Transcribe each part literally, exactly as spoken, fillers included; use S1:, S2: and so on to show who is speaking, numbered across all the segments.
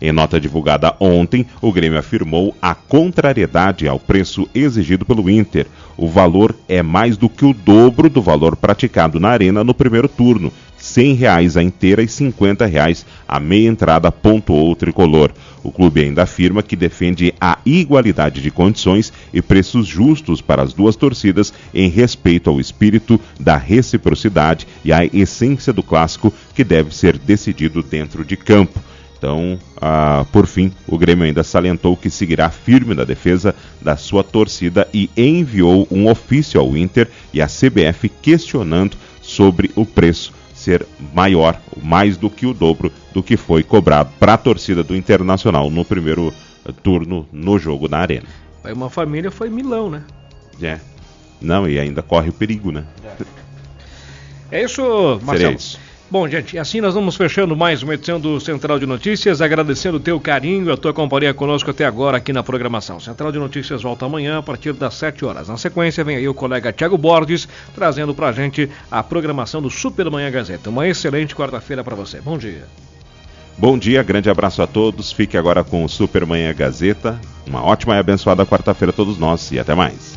S1: Em nota divulgada ontem, o Grêmio afirmou a contrariedade ao preço exigido pelo Inter. O valor é mais do que o dobro do valor praticado na Arena no primeiro turno, cem reais a inteira e cinquenta reais a meia entrada, pontuou o tricolor. O clube ainda afirma que defende a igualdade de condições e preços justos para as duas torcidas em respeito ao espírito da reciprocidade e à essência do clássico que deve ser decidido dentro de campo. Então, ah, por fim, o Grêmio ainda salientou que seguirá firme na defesa da sua torcida e enviou um ofício ao Inter e à C B F questionando sobre o preço ser maior, mais do que o dobro do que foi cobrado para a torcida do Internacional no primeiro turno no jogo na Arena.
S2: Aí uma família foi Milão, né?
S1: É. Não, e ainda corre o perigo, né?
S2: É, é isso, Marcelo.
S1: Seria isso.
S2: Bom, gente, assim nós vamos fechando mais uma edição do Central de Notícias, agradecendo o teu carinho e a tua companhia conosco até agora aqui na programação. Central de Notícias volta amanhã a partir das sete horas. Na sequência vem aí o colega Thiago Borges trazendo pra gente a programação do Supermanhã Gazeta. Uma excelente quarta-feira para você. Bom dia.
S1: Bom dia, grande abraço a todos. Fique agora com o Supermanhã Gazeta. Uma ótima e abençoada quarta-feira a todos nós e até mais.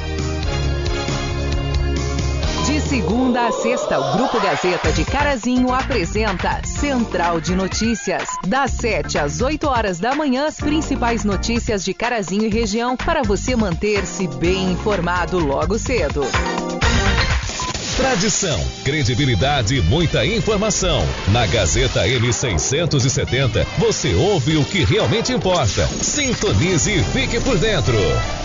S3: De segunda a sexta, o Grupo Gazeta de Carazinho apresenta Central de Notícias. Das sete às oito horas da manhã, as principais notícias de Carazinho e região para você manter-se bem informado logo cedo.
S4: Tradição, credibilidade e muita informação. Na Gazeta M seiscentos e setenta, você ouve o que realmente importa. Sintonize e fique por dentro.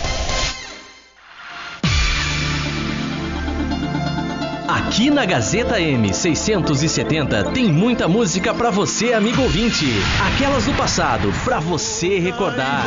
S5: Aqui na Gazeta M seiscentos e setenta tem muita música pra você, amigo ouvinte. Aquelas do passado, pra você recordar.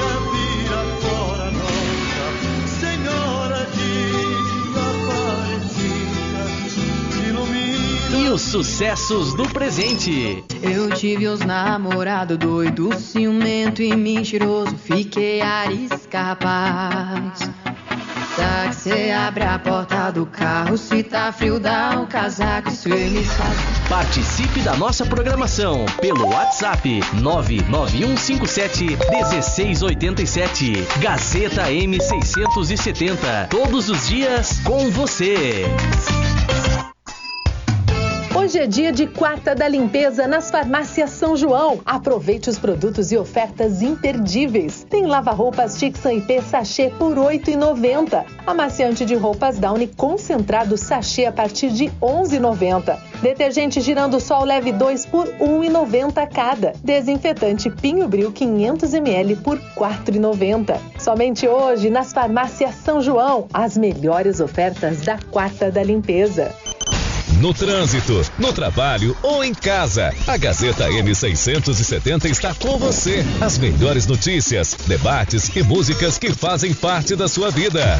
S5: E os sucessos do presente.
S6: Eu tive os namorados doido, ciumento e mentiroso. Fiquei arisca, rapaz. Tá que cê abre a porta do carro, se tá frio dá um casaco, cê me faz.
S5: Participe da nossa programação pelo WhatsApp nove nove um cinco sete um seis oito sete. Gazeta M seiscentos e setenta, todos os dias com você.
S7: Hoje é dia de Quarta da Limpeza nas farmácias São João. Aproveite os produtos e ofertas imperdíveis. Tem lava-roupas Tixan I P sachê por oito reais e noventa centavos. Amaciante de roupas Downy concentrado sachê a partir de onze reais e noventa centavos. Detergente Girando Sol Leve dois por um real e noventa centavos cada. Desinfetante Pinho Bril quinhentos mililitros por quatro reais e noventa centavos. Somente hoje nas farmácias São João, as melhores ofertas da Quarta da Limpeza.
S4: No trânsito, no trabalho ou em casa, a Gazeta M seiscentos e setenta está com você. As melhores notícias, debates e músicas que fazem parte da sua vida.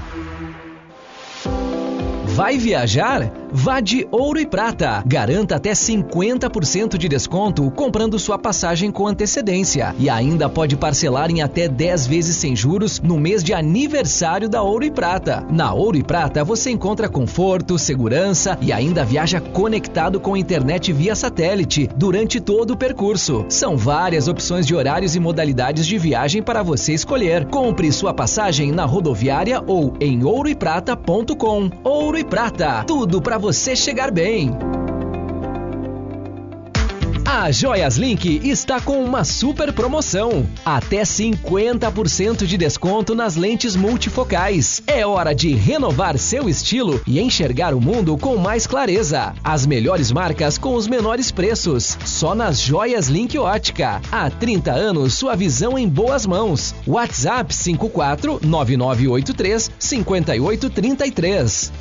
S5: Vai viajar? Vá de Ouro e Prata. Garanta até cinquenta por cento de desconto comprando sua passagem com antecedência. E ainda pode parcelar em até dez vezes sem juros no mês de aniversário da Ouro e Prata. Na Ouro e Prata você encontra conforto, segurança e ainda viaja conectado com a internet via satélite durante todo o percurso. São várias opções de horários e modalidades de viagem para você escolher. Compre sua passagem na rodoviária ou em ouro e prata ponto com. Ouro e Prata, tudo para você chegar bem. A Joias Link está com uma super promoção. Até cinquenta por cento de desconto nas lentes multifocais. É hora de renovar seu estilo e enxergar o mundo com mais clareza. As melhores marcas com os menores preços. Só nas Joias Link Ótica. Há trinta anos, sua visão em boas mãos. WhatsApp cinco quatro nove nove oito três cinco oito três três.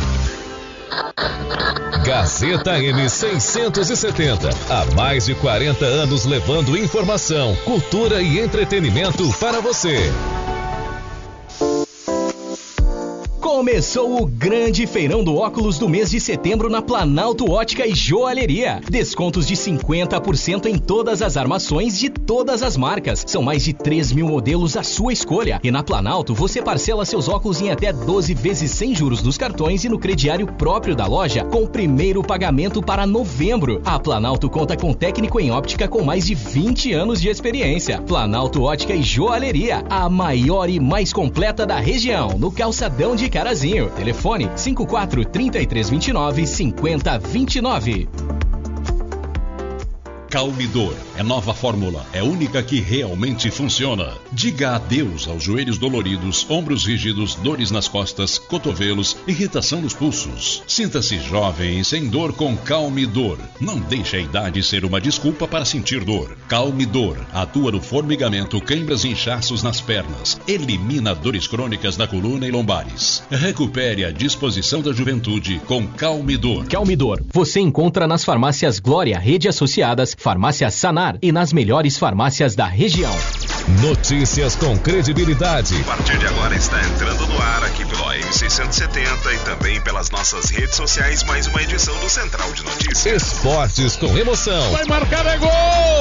S4: Gazeta M seiscentos e setenta. Há mais de quarenta anos levando informação, cultura e entretenimento para você.
S5: Começou o grande feirão do óculos do mês de setembro na Planalto Ótica e Joalheria. Descontos de cinquenta por cento em todas as armações de todas as marcas. São mais de três mil modelos à sua escolha. E na Planalto você parcela seus óculos em até doze vezes sem juros nos cartões e no crediário próprio da loja, com o primeiro pagamento para novembro. A Planalto conta com técnico em óptica com mais de vinte anos de experiência. Planalto Ótica e Joalheria, a maior e mais completa da região, no calçadão de Carazinho. Telefone cinco quatro, três três dois nove, cinco zero dois nove.
S8: Calmidor é nova fórmula, é única que realmente funciona. Diga adeus aos joelhos doloridos, ombros rígidos, dores nas costas, cotovelos, irritação nos pulsos. Sinta-se jovem e sem dor com Calmidor. Não deixe a idade ser uma desculpa para sentir dor. Calmidor atua no formigamento, câimbras e inchaços nas pernas. Elimina dores crônicas na coluna e lombares. Recupere a disposição da juventude com Calmidor.
S5: Calmidor você encontra nas farmácias Glória, Rede Associadas, Farmácia Sanar e nas melhores farmácias da região.
S4: Notícias com credibilidade.
S9: A partir de agora está entrando no ar aqui pelo A M seiscentos e setenta e também pelas nossas redes sociais, mais uma edição do Central de Notícias.
S4: Esportes com emoção.
S2: Vai marcar, é gol!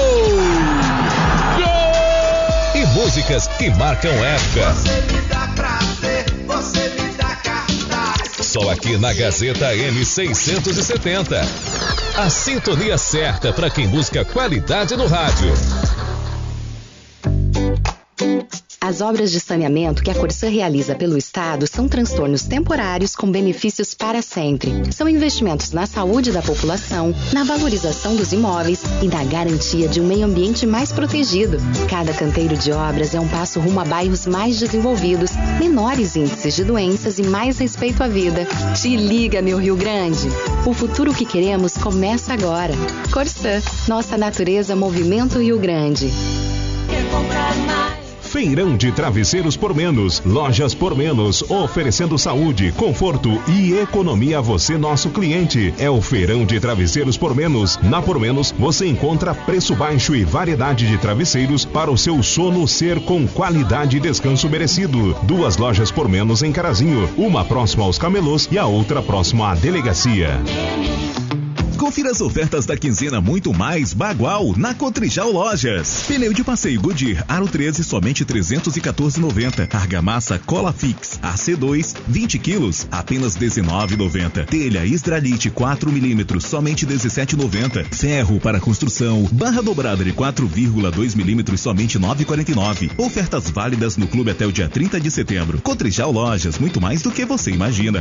S2: Gol!
S4: E músicas que marcam época.
S10: Você me dá prazer, você me dá cartaz.
S4: Só aqui na Gazeta M seiscentos e setenta. A sintonia certa para quem busca qualidade no rádio.
S11: As obras de saneamento que a Corsã realiza pelo Estado são transtornos temporários com benefícios para sempre. São investimentos na saúde da população, na valorização dos imóveis e na garantia de um meio ambiente mais protegido. Cada canteiro de obras é um passo rumo a bairros mais desenvolvidos, menores índices de doenças e mais respeito à vida. Te liga, meu Rio Grande! O futuro que queremos começa agora. Corsã, nossa natureza, movimento Rio Grande.
S10: Quer comprar mais?
S1: Feirão de Travesseiros por Menos, Lojas por Menos, oferecendo saúde, conforto e economia a você, nosso cliente. É o Feirão de Travesseiros por Menos. Na Por Menos você encontra preço baixo e variedade de travesseiros para o seu sono ser com qualidade e descanso merecido. Duas lojas por Menos em Carazinho, uma próxima aos Camelôs e a outra próxima à delegacia.
S12: Confira as ofertas da quinzena Muito Mais Bagual na Cotrijal Lojas. Pneu de passeio Goodyear Aro treze, somente trezentos e quatorze reais e noventa centavos. Argamassa Cola Fix A C dois, vinte quilos, apenas dezenove reais e noventa centavos. Telha Hydralite quatro milímetros, somente dezessete reais e noventa centavos. Ferro para construção, barra dobrada de quatro vírgula dois milímetros, somente nove reais e quarenta e nove centavos. Ofertas válidas no clube até o dia trinta de setembro. Cotrijal Lojas, muito mais do que você imagina.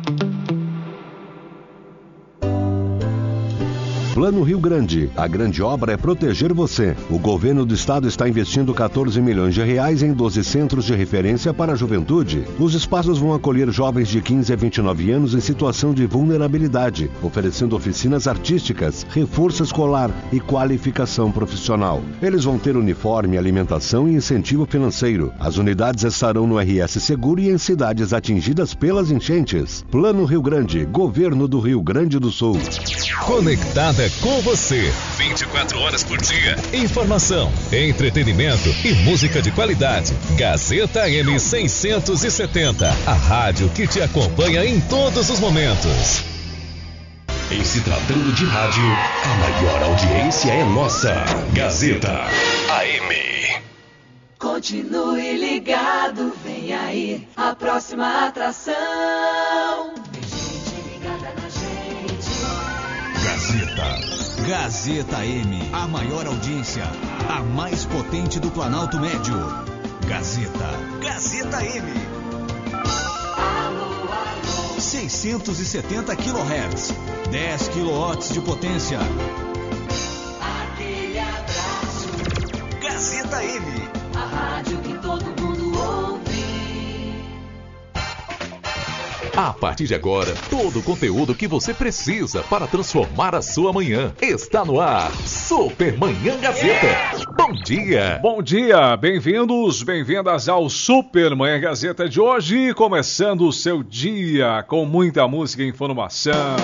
S13: Plano Rio Grande. A grande obra é proteger você. O governo do estado está investindo quatorze milhões de reais em doze centros de referência para a juventude. Os espaços vão acolher jovens de quinze a vinte e nove anos em situação de vulnerabilidade, oferecendo oficinas artísticas, reforço escolar e qualificação profissional. Eles vão ter uniforme, alimentação e incentivo financeiro. As unidades estarão no R S Seguro e em cidades atingidas pelas enchentes. Plano Rio Grande. Governo do Rio Grande do Sul.
S4: Conectada com você,
S9: vinte e quatro horas por dia.
S4: Informação, entretenimento e música de qualidade. Gazeta M seiscentos e setenta, a rádio que te acompanha em todos os momentos.
S14: Em se tratando de rádio, a maior audiência é nossa. Gazeta A M.
S10: Continue ligado, vem aí a próxima atração. Tem gente ligada na gente.
S12: Gazeta. Gazeta M, a maior audiência, a mais potente do Planalto Médio. Gazeta. Gazeta M.
S10: Alô, alô.
S12: seiscentos e setenta quilohertz, dez quilowatts de potência.
S10: Aquele abraço.
S12: Gazeta M,
S10: a rádio que todo mundo ouve.
S15: A partir de agora, todo o conteúdo que você precisa para transformar a sua manhã está no ar. Super Manhã Gazeta. Yeah! Bom dia.
S2: Bom dia, bem-vindos, bem-vindas ao Super Manhã Gazeta de hoje, começando o seu dia com muita música e informação.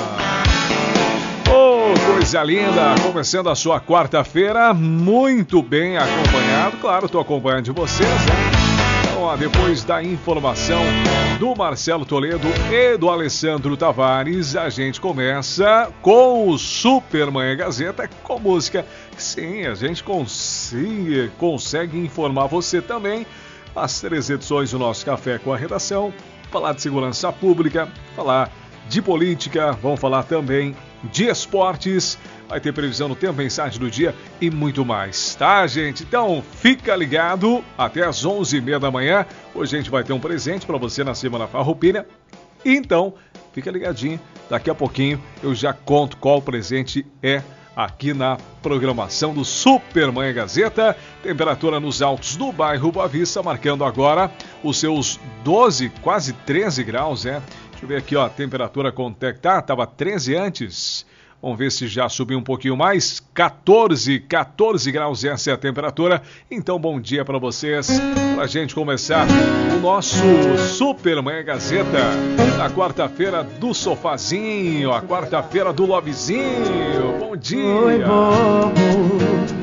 S2: Oh, coisa linda, começando a sua quarta-feira, muito bem acompanhado, claro, estou acompanhando de vocês, né? Então, ó, depois da informação do Marcelo Toledo e do Alessandro Tavares, a gente começa com o Super Manhã Gazeta, com música. Sim, a gente consegue, consegue informar você também. As três edições do nosso Café com a Redação, falar de segurança pública, falar de política, vamos falar também de esportes, vai ter previsão no tempo, mensagem do dia e muito mais, tá, gente? Então, fica ligado até às onze e meia da manhã. Hoje a gente vai ter um presente para você na Semana Farroupilha. Então, fica ligadinho. Daqui a pouquinho eu já conto qual presente é aqui na programação do Super Manhã Gazeta. Temperatura nos altos do bairro Boa Vista, marcando agora os seus doze, quase treze graus, né? Deixa eu ver aqui, ó, a temperatura quanto é que tá? Tava treze antes. Vamos ver se já subiu um pouquinho mais. quatorze, quatorze graus, essa é a temperatura. Então, bom dia para vocês. Pra gente começar o nosso Super Manhã Gazeta. Na quarta-feira do sofazinho, a quarta-feira do lovezinho. Bom dia.
S16: Oi, bobo.